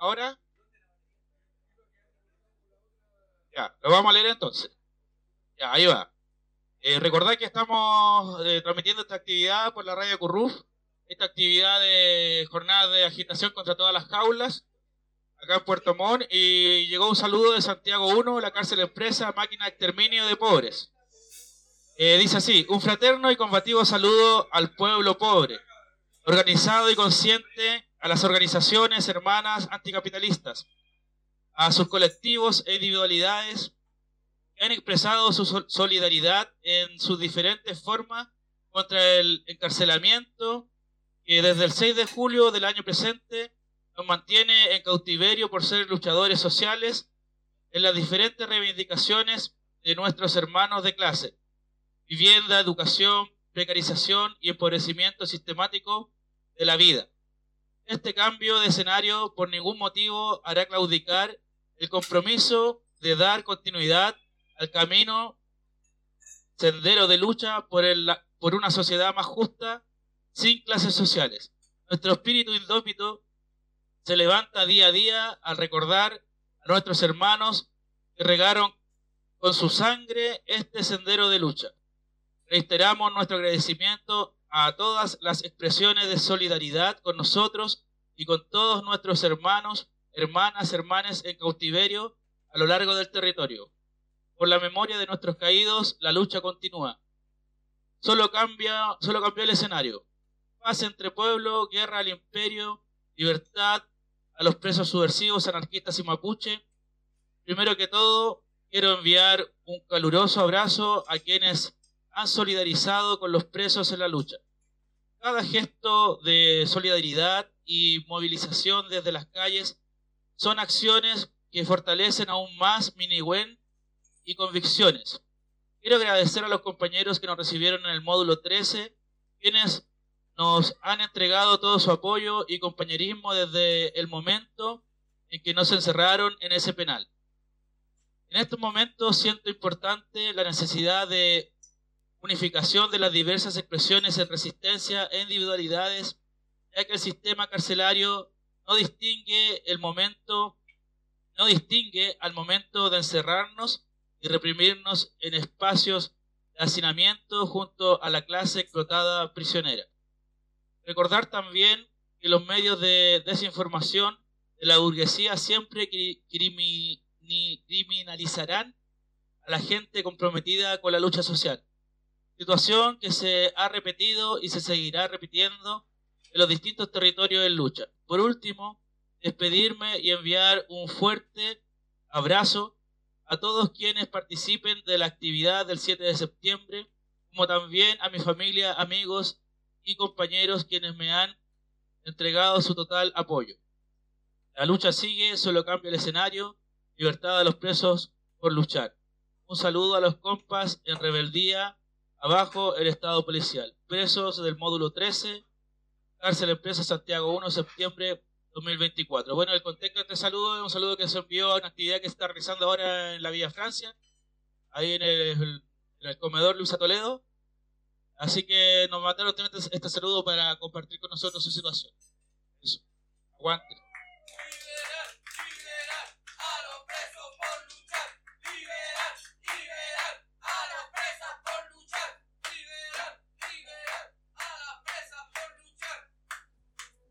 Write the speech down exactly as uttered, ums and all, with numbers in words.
¿Ahora? Ya, lo vamos a leer entonces. Ya, ahí va. Eh, recordad que estamos eh, transmitiendo esta actividad por la radio Curruf, esta actividad de jornada de agitación contra todas las jaulas, acá en Puerto Montt, y llegó un saludo de Santiago uno, la cárcel expresa, máquina de exterminio de pobres. Eh, dice así: un fraterno y combativo saludo al pueblo pobre, organizado y consciente, a las organizaciones hermanas anticapitalistas, a sus colectivos e individualidades que han expresado su solidaridad en sus diferentes formas contra el encarcelamiento que desde el seis de julio del año presente nos mantiene en cautiverio por ser luchadores sociales en las diferentes reivindicaciones de nuestros hermanos de clase: vivienda, educación, precarización y empobrecimiento sistemático de la vida. Este cambio de escenario por ningún motivo hará claudicar el compromiso de dar continuidad al camino sendero de lucha por, el, por una sociedad más justa, sin clases sociales. Nuestro espíritu indómito se levanta día a día al recordar a nuestros hermanos que regaron con su sangre este sendero de lucha. Reiteramos nuestro agradecimiento a todas las expresiones de solidaridad con nosotros y con todos nuestros hermanos, hermanas, hermanes en cautiverio a lo largo del territorio. Por la memoria de nuestros caídos, la lucha continúa. Solo cambia, solo cambió el escenario. Paz entre pueblo, guerra al imperio, libertad a los presos subversivos, anarquistas y mapuche. Primero que todo, quiero enviar un caluroso abrazo a quienes han solidarizado con los presos en la lucha. Cada gesto de solidaridad y movilización desde las calles son acciones que fortalecen aún más mi Nihuen y convicciones. Quiero agradecer a los compañeros que nos recibieron en el módulo trece, quienes nos han entregado todo su apoyo y compañerismo desde el momento en que nos encerraron en ese penal. En estos momentos siento importante la necesidad de unificación de las diversas expresiones en resistencia e individualidades, ya que el sistema carcelario no distingue el momento, no distingue al momento de encerrarnos y reprimirnos en espacios de hacinamiento junto a la clase explotada prisionera. Recordar también que los medios de desinformación de la burguesía siempre criminalizarán a la gente comprometida con la lucha social, situación que se ha repetido y se seguirá repitiendo en los distintos territorios de lucha. Por último, despedirme y enviar un fuerte abrazo a todos quienes participen de la actividad del siete de septiembre, como también a mi familia, amigos y compañeros quienes me han entregado su total apoyo. La lucha sigue, solo cambia el escenario, libertad a los presos por luchar. Un saludo a los compas en rebeldía, abajo el Estado policial. Presos del módulo trece, cárcel empresa Santiago uno, septiembre dos mil veinticuatro. Bueno, el contexto de este saludo es un saludo que se envió a una actividad que se está realizando ahora en la Villa Francia, ahí en el, en el comedor Luisa Toledo. Así que nos mandaron este, este saludo para compartir con nosotros su situación. Eso. Aguante.